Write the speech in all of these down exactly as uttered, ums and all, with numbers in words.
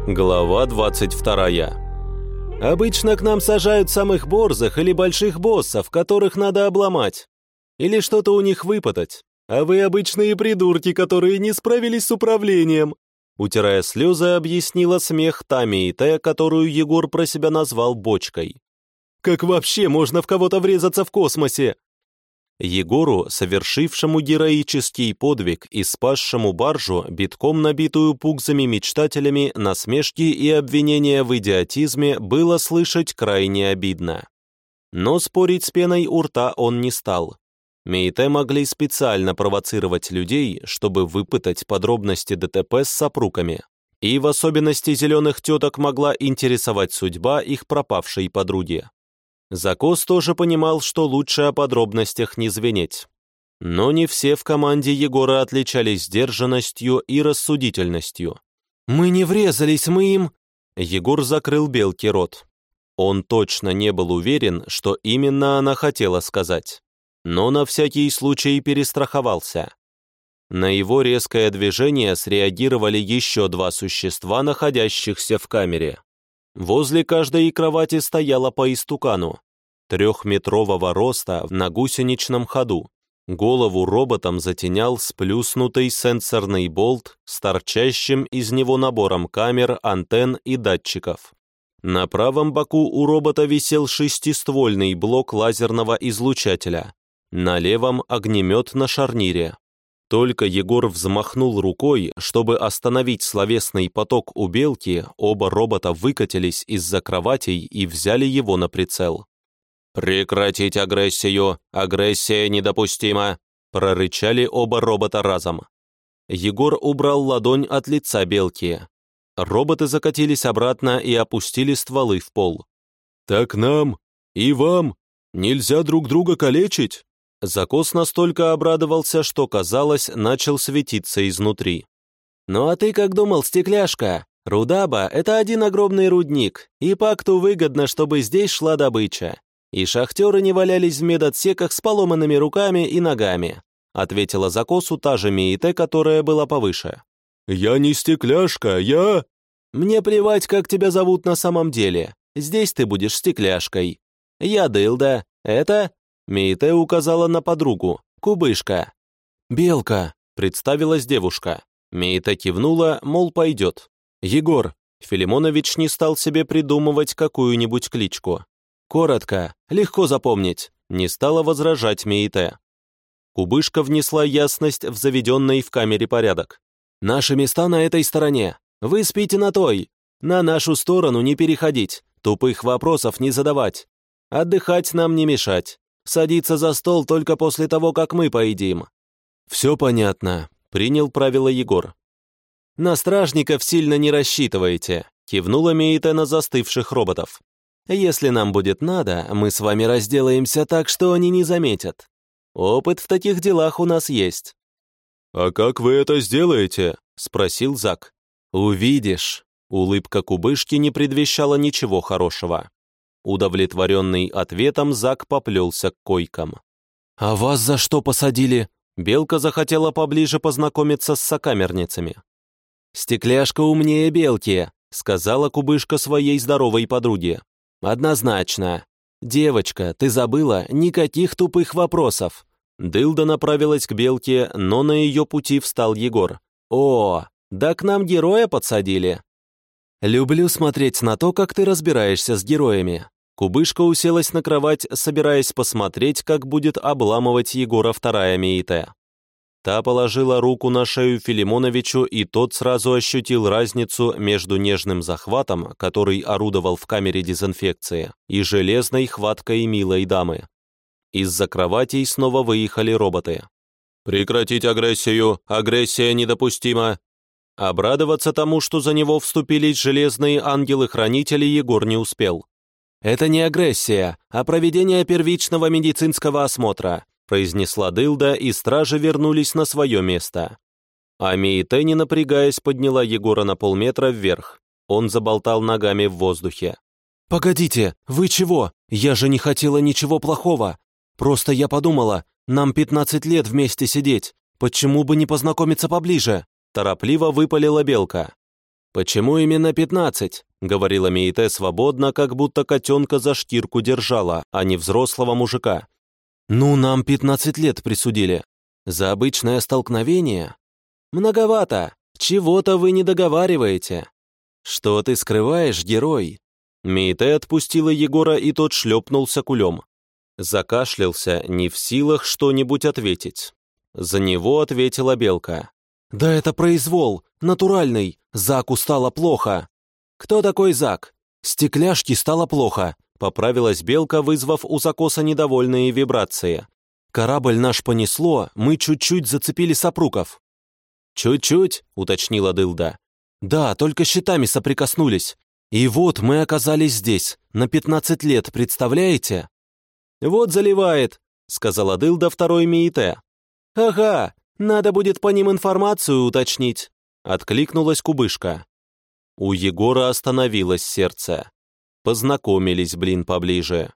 Глава двадцать вторая. Обычно к нам сажают самых борзых или больших боссов, которых надо обломать. Или что-то у них выпытать. А вы обычные придурки, которые не справились с управлением. Утирая слезы, объяснила смех та Мейтэ, которую Егор про себя назвал бочкой. Как вообще можно в кого-то врезаться в космосе? Егору, совершившему героический подвиг и спасшему баржу, битком набитую пугзами-мечтателями, насмешки и обвинения в идиотизме, было слышать крайне обидно. Но спорить с пеной у рта он не стал. Мейтэ могли специально провоцировать людей, чтобы выпытать подробности ДТП с сопруками. И в особенности зеленых теток могла интересовать судьба их пропавшей подруги. Закос тоже понимал, что лучше о подробностях не звенеть. Но не все в команде Егора отличались сдержанностью и рассудительностью. «Мы не врезались, мы им...» Егор закрыл Белке рот. Он точно не был уверен, что именно она хотела сказать. Но на всякий случай перестраховался. На его резкое движение среагировали еще два существа, находящихся в камере. Возле каждой кровати стояла по истукану. Трехметрового роста на гусеничном ходу. Голову роботом затенял сплюснутый сенсорный болт с торчащим из него набором камер, антенн и датчиков. На правом боку у робота висел шестиствольный блок лазерного излучателя. На левом огнемет на шарнире. Только Егор взмахнул рукой, чтобы остановить словесный поток у Белки, оба робота выкатились из-за кроватей и взяли его на прицел. «Прекратить агрессию! Агрессия недопустима!» прорычали оба робота разом. Егор убрал ладонь от лица Белки. Роботы закатились обратно и опустили стволы в пол. «Так нам и вам нельзя друг друга калечить?» Закос настолько обрадовался, что, казалось, начал светиться изнутри. «Ну а ты как думал, стекляшка? Рудаба — это один огромный рудник, и пакту выгодно, чтобы здесь шла добыча. И шахтеры не валялись в медотсеках с поломанными руками и ногами», ответила Закосу та же Мейтэ, которая была повыше. «Я не стекляшка, я...» «Мне плевать, как тебя зовут на самом деле. Здесь ты будешь стекляшкой. Я Дылда, это...» Мейтэ указала на подругу. «Кубышка». «Белка», — представилась девушка. Мейтэ кивнула, мол, пойдет. «Егор». Филимонович не стал себе придумывать какую-нибудь кличку. «Коротко, легко запомнить», — не стала возражать Мейтэ. Кубышка внесла ясность в заведенный в камере порядок. «Наши места на этой стороне. Вы спите на той. На нашу сторону не переходить, тупых вопросов не задавать. Отдыхать нам не мешать. Садиться за стол только после того, как мы поедим». «Все понятно», — принял правило Егор. «На стражников сильно не рассчитывайте», — кивнула Мейтэ на застывших роботов. «Если нам будет надо, мы с вами разделаемся так, что они не заметят. Опыт в таких делах у нас есть». «А как вы это сделаете?» — спросил Зак. «Увидишь». Улыбка Кубышки не предвещала ничего хорошего. Удовлетворенный ответом, Зак поплелся к койкам. «А вас за что посадили?» Белка захотела поближе познакомиться с сокамерницами. «Стекляшка умнее Белки», — сказала Кубышка своей здоровой подруге. «Однозначно. Девочка, ты забыла? Никаких тупых вопросов». Дылда направилась к Белке, но на ее пути встал Егор. «О, да к нам героя подсадили». «Люблю смотреть на то, как ты разбираешься с героями». Кубышка уселась на кровать, собираясь посмотреть, как будет обламывать Егора вторая Мейтэ. Та положила руку на шею Филимоновичу, и тот сразу ощутил разницу между нежным захватом, который орудовал в камере дезинфекции, и железной хваткой милой дамы. Из-за кроватей снова выехали роботы. «Прекратить агрессию! Агрессия недопустима!» Обрадоваться тому, что за него вступились железные ангелы-хранители, Егор не успел. «Это не агрессия, а проведение первичного медицинского осмотра», произнесла Дылда, и стражи вернулись на свое место. А Мейтэ, не напрягаясь, подняла Егора на полметра вверх. Он заболтал ногами в воздухе. «Погодите, вы чего? Я же не хотела ничего плохого. Просто я подумала, нам пятнадцать лет вместе сидеть. Почему бы не познакомиться поближе?» Торопливо выпалила Белка. «Почему именно пятнадцать?» — говорила Миите свободно, как будто котенка за шкирку держала, а не взрослого мужика. «Ну, нам пятнадцать лет присудили. За обычное столкновение?» «Многовато. Чего-то вы не договариваете». «Что ты скрываешь, герой?» Миите отпустила Егора, и тот шлепнулся кулем. Закашлялся, не в силах что-нибудь ответить. За него ответила Белка. «Да это произвол, натуральный. Заку стало плохо». «Кто такой Зак?» «Стекляшке стало плохо», — поправилась Белка, вызвав у Закоса недовольные вибрации. «Корабль наш понесло, мы чуть-чуть зацепили сопруков». «Чуть-чуть?» — уточнила Дылда. «Да, только щитами соприкоснулись. И вот мы оказались здесь, на пятнадцать лет, представляете?» «Вот заливает», — сказала Дылда второй Миите. «Ага, надо будет по ним информацию уточнить», — откликнулась Кубышка. У Егора остановилось сердце. Познакомились, блин, поближе.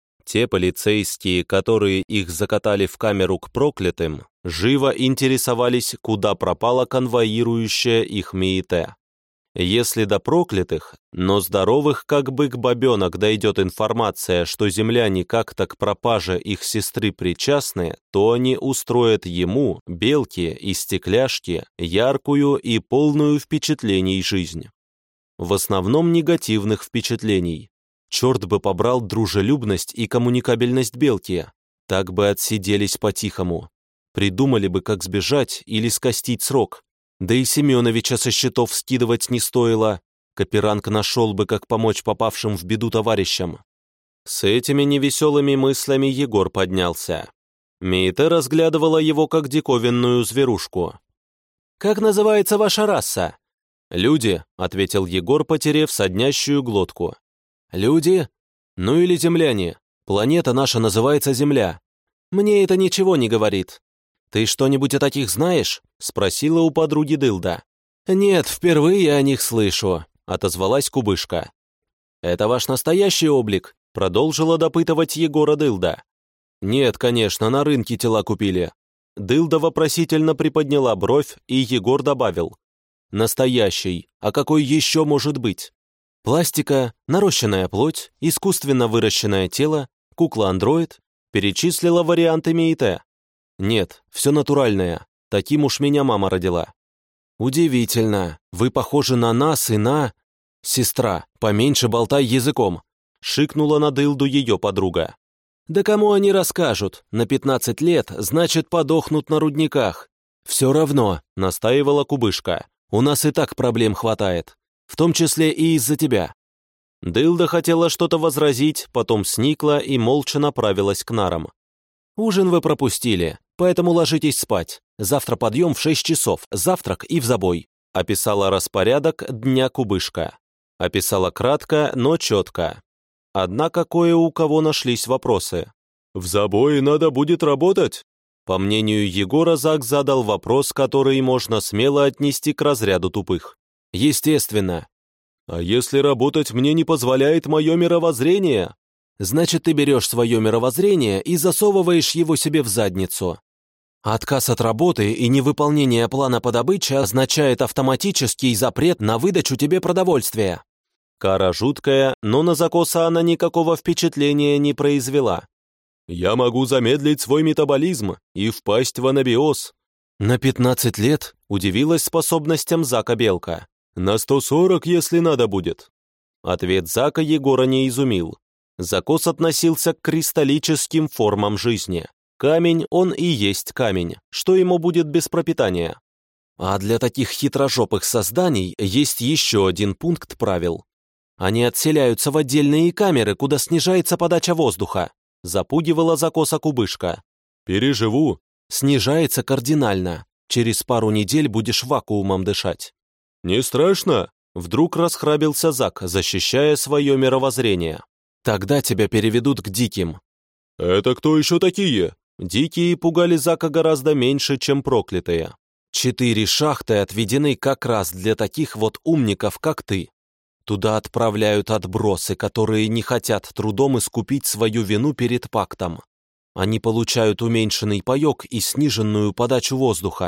Те полицейские, которые их закатали в камеру к проклятым, живо интересовались, куда пропала конвоирующая их Миите. Если до проклятых, но здоровых, как бык-бобенок, дойдет информация, что земляне как-то к пропаже их сестры причастны, то они устроят ему, Белке и Стекляшке, яркую и полную впечатлений жизнь. В основном негативных впечатлений. Черт бы побрал дружелюбность и коммуникабельность Белки. Так бы отсиделись по-тихому. Придумали бы, как сбежать или скостить срок. Да и Семеновича со счетов скидывать не стоило. Каперанг нашел бы, как помочь попавшим в беду товарищам. С этими невеселыми мыслями Егор поднялся. Миите разглядывала его, как диковинную зверушку. «Как называется ваша раса?» «Люди», — ответил Егор, потеряв соднящую глотку. «Люди? Ну или земляне. Планета наша называется Земля. Мне это ничего не говорит». «Ты что-нибудь о таких знаешь?» — спросила у подруги Дылда. «Нет, впервые о них слышу», — отозвалась Кубышка. «Это ваш настоящий облик?» — продолжила допытывать Егора Дылда. «Нет, конечно, на рынке тела купили». Дылда вопросительно приподняла бровь, и Егор добавил. «Настоящий. А какой еще может быть? Пластика, нарощенная плоть, искусственно выращенное тело, кукла-андроид?» Перечислила варианты Миите. «Нет, все натуральное. Таким уж меня мама родила». «Удивительно. Вы похожи на нас и на...» «Сестра, поменьше болтай языком», — шикнула на Дылду ее подруга. «Да кому они расскажут? На пятнадцать лет, значит, подохнут на рудниках». «Все равно», — настаивала Кубышка. «У нас и так проблем хватает. В том числе и из-за тебя». Дылда хотела что-то возразить, потом сникла и молча направилась к нарам. «Ужин вы пропустили, поэтому ложитесь спать. Завтра подъем в шесть часов, завтрак и в забой», — описала распорядок дня Кубышка. Описала кратко, но четко. Однако кое у кого нашлись вопросы. «В забое надо будет работать?» По мнению Егора, Зак задал вопрос, который можно смело отнести к разряду тупых. «Естественно». «А если работать мне не позволяет мое мировоззрение?» «Значит, ты берешь свое мировоззрение и засовываешь его себе в задницу». Отказ от работы и невыполнение плана по добыче означает автоматический запрет на выдачу тебе продовольствия. Кара жуткая, но на Закоса она никакого впечатления не произвела. «Я могу замедлить свой метаболизм и впасть в анабиоз». «На пятнадцать лет?» — удивилась способностям Зака Белка. «На сто сорок, если надо будет». Ответ Зака Егора не изумил. Закос относился к кристаллическим формам жизни. Камень, он и есть камень. Что ему будет без пропитания? А для таких хитрожопых созданий есть еще один пункт правил. Они отселяются в отдельные камеры, куда снижается подача воздуха. Запугивала Закоса Кубышка. «Переживу». Снижается кардинально. Через пару недель будешь вакуумом дышать. «Не страшно?» Вдруг расхрабился Зак, защищая свое мировоззрение. «Тогда тебя переведут к диким». «Это кто еще такие?» Дикие пугали Зака гораздо меньше, чем проклятые. Четыре шахты отведены как раз для таких вот умников, как ты. Туда отправляют отбросы, которые не хотят трудом искупить свою вину перед пактом. Они получают уменьшенный паёк и сниженную подачу воздуха.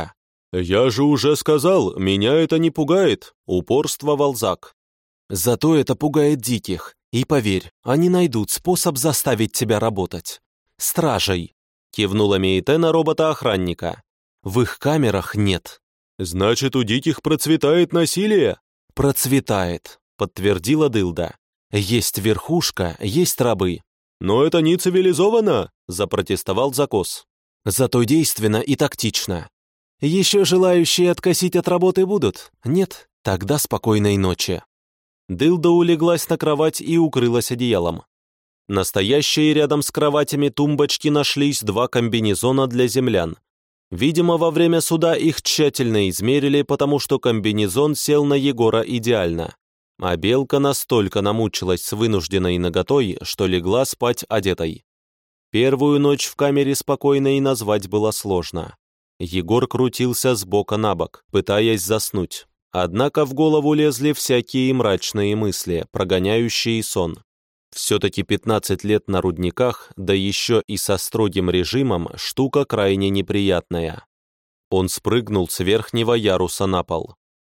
«Я же уже сказал, меня это не пугает», — упорствовал Зак. «Зато это пугает диких, и поверь, они найдут способ заставить тебя работать. Стражей», — кивнула Меите на робота-охранника. «В их камерах нет». «Значит, у диких процветает насилие?» «Процветает», — подтвердила Дылда. «Есть верхушка, есть рабы». «Но это не цивилизованно», — запротестовал Закос. «Зато действенно и тактично. Еще желающие откосить от работы будут? Нет? Тогда спокойной ночи». Дылда улеглась на кровать и укрылась одеялом. Настоящие рядом с кроватями тумбочки нашлись два комбинезона для землян. Видимо, во время суда их тщательно измерили, потому что комбинезон сел на Егора идеально. А Белка настолько намучилась с вынужденной наготой, что легла спать одетой. Первую ночь в камере спокойно и назвать было сложно. Егор крутился с бока на бок, пытаясь заснуть. Однако в голову лезли всякие мрачные мысли, прогоняющие сон. Все-таки пятнадцать лет на рудниках, да еще и со строгим режимом, штука крайне неприятная. Он спрыгнул с верхнего яруса на пол.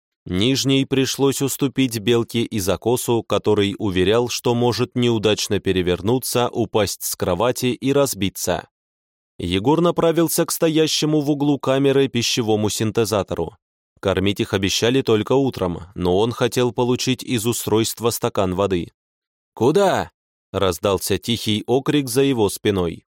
Нижней пришлось уступить Белке и Закосу, который уверял, что может неудачно перевернуться, упасть с кровати и разбиться. Егор направился к стоящему в углу камеры пищевому синтезатору. Кормить их обещали только утром, но он хотел получить из устройства стакан воды. «Куда?» — раздался тихий окрик за его спиной.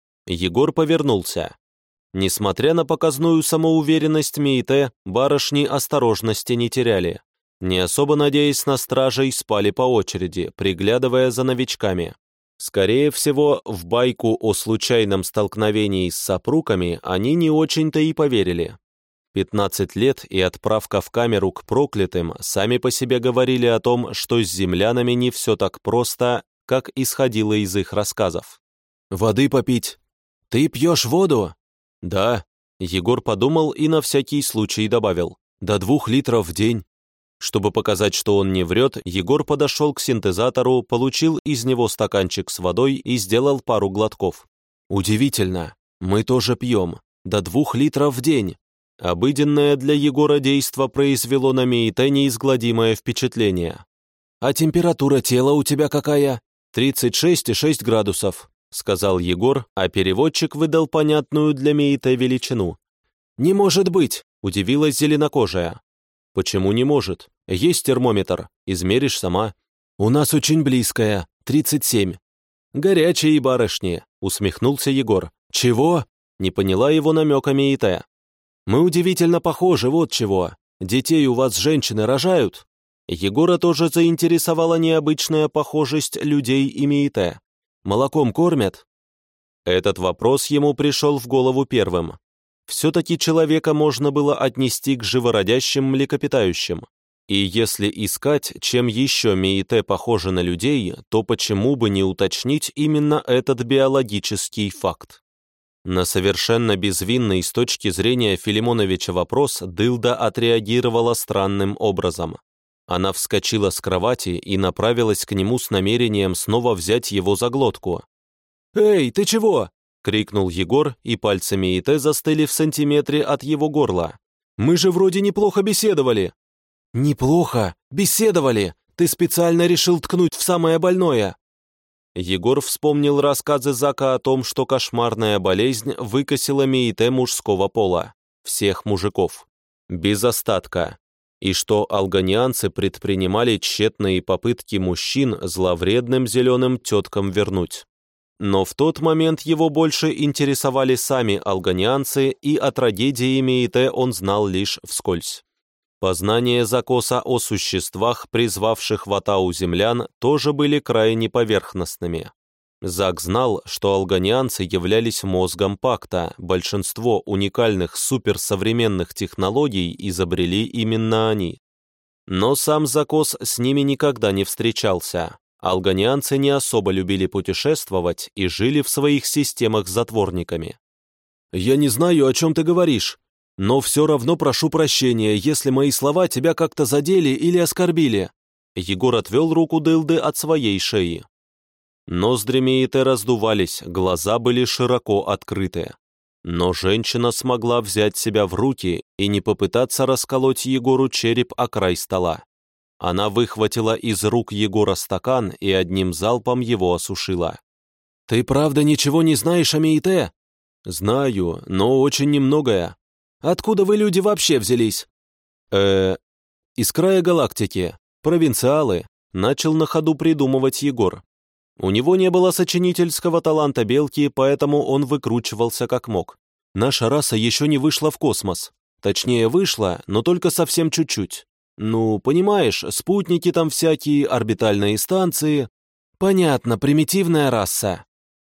Егор повернулся. Несмотря на показную самоуверенность Меите, барышни осторожности не теряли. Не особо надеясь на стражей, спали по очереди, приглядывая за новичками. Скорее всего, в байку о случайном столкновении с сопруками они не очень-то и поверили. пятнадцать лет и отправка в камеру к проклятым сами по себе говорили о том, что с землянами не все так просто, как исходило из их рассказов. «Воды попить. Ты пьешь воду?» «Да», — Егор подумал и на всякий случай добавил. «До двух литров в день». Чтобы показать, что он не врет, Егор подошел к синтезатору, получил из него стаканчик с водой и сделал пару глотков. «Удивительно, мы тоже пьем. До двух литров в день». Обыденное для Егора действо произвело на Меите неизгладимое впечатление. «А температура тела у тебя какая?» «тридцать шесть и шесть градусов», — сказал Егор, а переводчик выдал понятную для Меите величину. «Не может быть!» — удивилась зеленокожая. «Почему не может? Есть термометр, измеришь сама». «У нас очень близкая, тридцать семь». «Горячие барышни», — усмехнулся Егор. «Чего?» — не поняла его намека Меите. «Мы удивительно похожи, вот чего. Детей у вас женщины рожают?» Егора тоже заинтересовала необычная похожесть людей и Меите. «Молоком кормят?» Этот вопрос ему пришел в голову первым. Все-таки человека можно было отнести к живородящим млекопитающим. И если искать, чем еще Меите похожи на людей, то почему бы не уточнить именно этот биологический факт? На совершенно безвинный с точки зрения Филимоновича вопрос Дылда отреагировала странным образом. Она вскочила с кровати и направилась к нему с намерением снова взять его за глотку. «Эй, ты чего?» — крикнул Егор, и пальцы Меите застыли в сантиметре от его горла. «Мы же вроде неплохо беседовали». «Неплохо? Беседовали? Ты специально решил ткнуть в самое больное?» Егор вспомнил рассказы Зака о том, что кошмарная болезнь выкосила Меите мужского пола, всех мужиков, без остатка, и что алганианцы предпринимали тщетные попытки мужчин зловредным зеленым теткам вернуть. Но в тот момент его больше интересовали сами алганианцы, и о трагедии Меите он знал лишь вскользь. Познания Закоса о существах, призвавших в Атау землян, тоже были крайне поверхностными. Зак знал, что алганианцы являлись мозгом пакта, большинство уникальных суперсовременных технологий изобрели именно они. Но сам Закос с ними никогда не встречался. Алганианцы не особо любили путешествовать и жили в своих системах затворниками. «Я не знаю, о чем ты говоришь, но все равно прошу прощения, если мои слова тебя как-то задели или оскорбили». Егор отвел руку Дылды от своей шеи. Ноздри Меите раздувались, глаза были широко открыты. Но женщина смогла взять себя в руки и не попытаться расколоть Егору череп о край стола. Она выхватила из рук Егора стакан и одним залпом его осушила. «Ты правда ничего не знаешь о Меите?» «Знаю, но очень немногое. Откуда вы, люди, вообще взялись?» э из края галактики, провинциалы», — начал на ходу придумывать Егор. У него не было сочинительского таланта белки, поэтому он выкручивался как мог. «Наша раса еще не вышла в космос. Точнее, вышла, но только совсем чуть-чуть. Ну, понимаешь, спутники там всякие, орбитальные станции. Понятно, примитивная раса».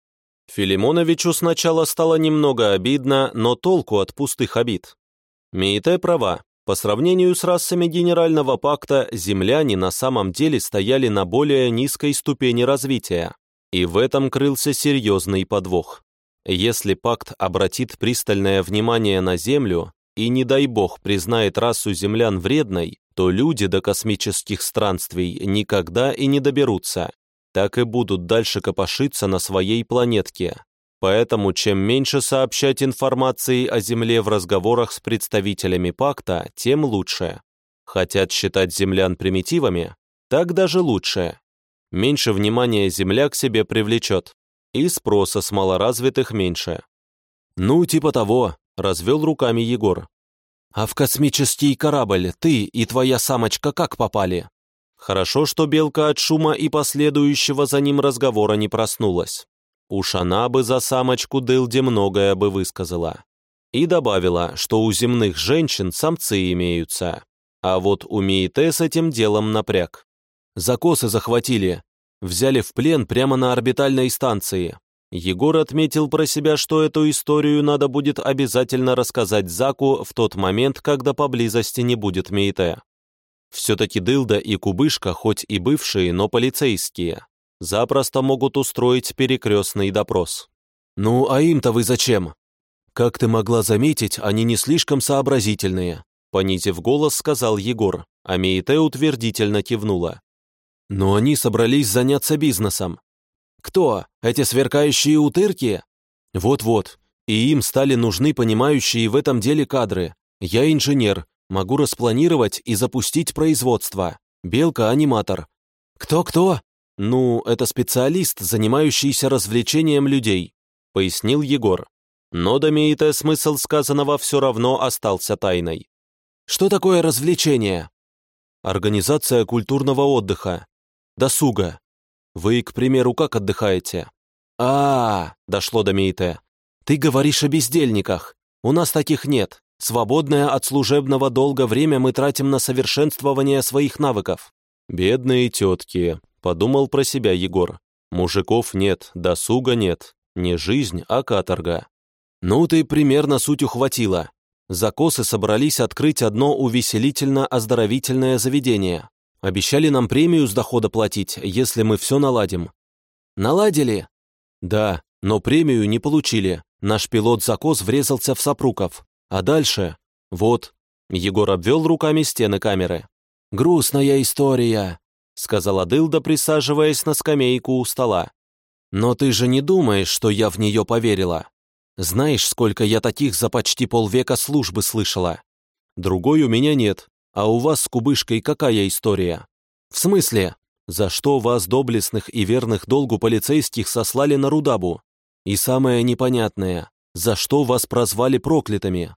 Филимоновичу сначала стало немного обидно, но толку от пустых обид. Меите права. По сравнению с расами Генерального пакта, земляне на самом деле стояли на более низкой ступени развития. И в этом крылся серьезный подвох. Если пакт обратит пристальное внимание на Землю и, не дай бог, признает расу землян вредной, то люди до космических странствий никогда и не доберутся. Так и будут дальше копошиться на своей планетке. Поэтому чем меньше сообщать информации о Земле в разговорах с представителями пакта, тем лучше. Хотят считать землян примитивами? Так даже лучше. Меньше внимания Земля к себе привлечет, и спроса с малоразвитых меньше. «Ну, типа того», — развел руками Егор. «А в космический корабль ты и твоя самочка как попали?» Хорошо, что белка от шума и последующего за ним разговора не проснулась. Уж она бы за самочку Дылде многое бы высказала. И добавила, что у земных женщин самцы имеются. А вот у Меите с этим делом напряг. Закосы захватили. Взяли в плен прямо на орбитальной станции. Егор отметил про себя, что эту историю надо будет обязательно рассказать Заку в тот момент, когда поблизости не будет Меите. Все-таки Дылда и Кубышка, хоть и бывшие, но полицейские, запросто могут устроить перекрестный допрос. «Ну, а им-то вы зачем?» «Как ты могла заметить, они не слишком сообразительные», понизив голос, сказал Егор, а Меите утвердительно кивнула. «Но они собрались заняться бизнесом». «Кто? Эти сверкающие утырки?» «Вот-вот, и им стали нужны понимающие в этом деле кадры. Я инженер, могу распланировать и запустить производство. Белка — аниматор». «Кто-кто?» «Ну, это специалист, занимающийся развлечением людей», — пояснил Егор. Но до Меите смысл сказанного все равно остался тайной. «Что такое развлечение?» «Организация культурного отдыха. Досуга. Вы, к примеру, как отдыхаете?» «А-а-а», — дошло до Меите. «Ты говоришь о бездельниках. У нас таких нет. Свободное от служебного долга время мы тратим на совершенствование своих навыков». «Бедные тетки», — подумал про себя Егор. «Мужиков нет, досуга нет. Не жизнь, а каторга». «Ну, ты примерно суть ухватила. Закосы собрались открыть одно увеселительно-оздоровительное заведение. Обещали нам премию с дохода платить, если мы все наладим». «Наладили?» «Да, но премию не получили. Наш пилот-закос врезался в сопруков. А дальше? Вот». Егор обвел руками стены камеры. «Грустная история», — сказала Дылда, присаживаясь на скамейку у стола. «Но ты же не думаешь, что я в нее поверила? Знаешь, сколько я таких за почти полвека службы слышала? Другой у меня нет, а у вас с Кубышкой какая история? В смысле? За что вас, доблестных и верных долгу полицейских, сослали на Рудабу? И самое непонятное, за что вас прозвали проклятыми?»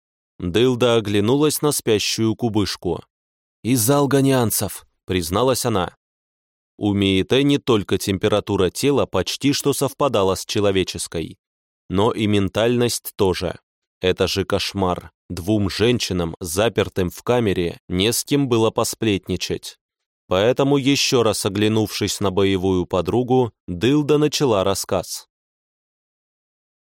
Дылда оглянулась на спящую Кубышку. «Из-за алганянцев», — призналась она. У Меите не только температура тела почти что совпадала с человеческой, но и ментальность тоже. Это же кошмар. Двум женщинам, запертым в камере, не с кем было посплетничать. Поэтому, еще раз оглянувшись на боевую подругу, Дылда начала рассказ.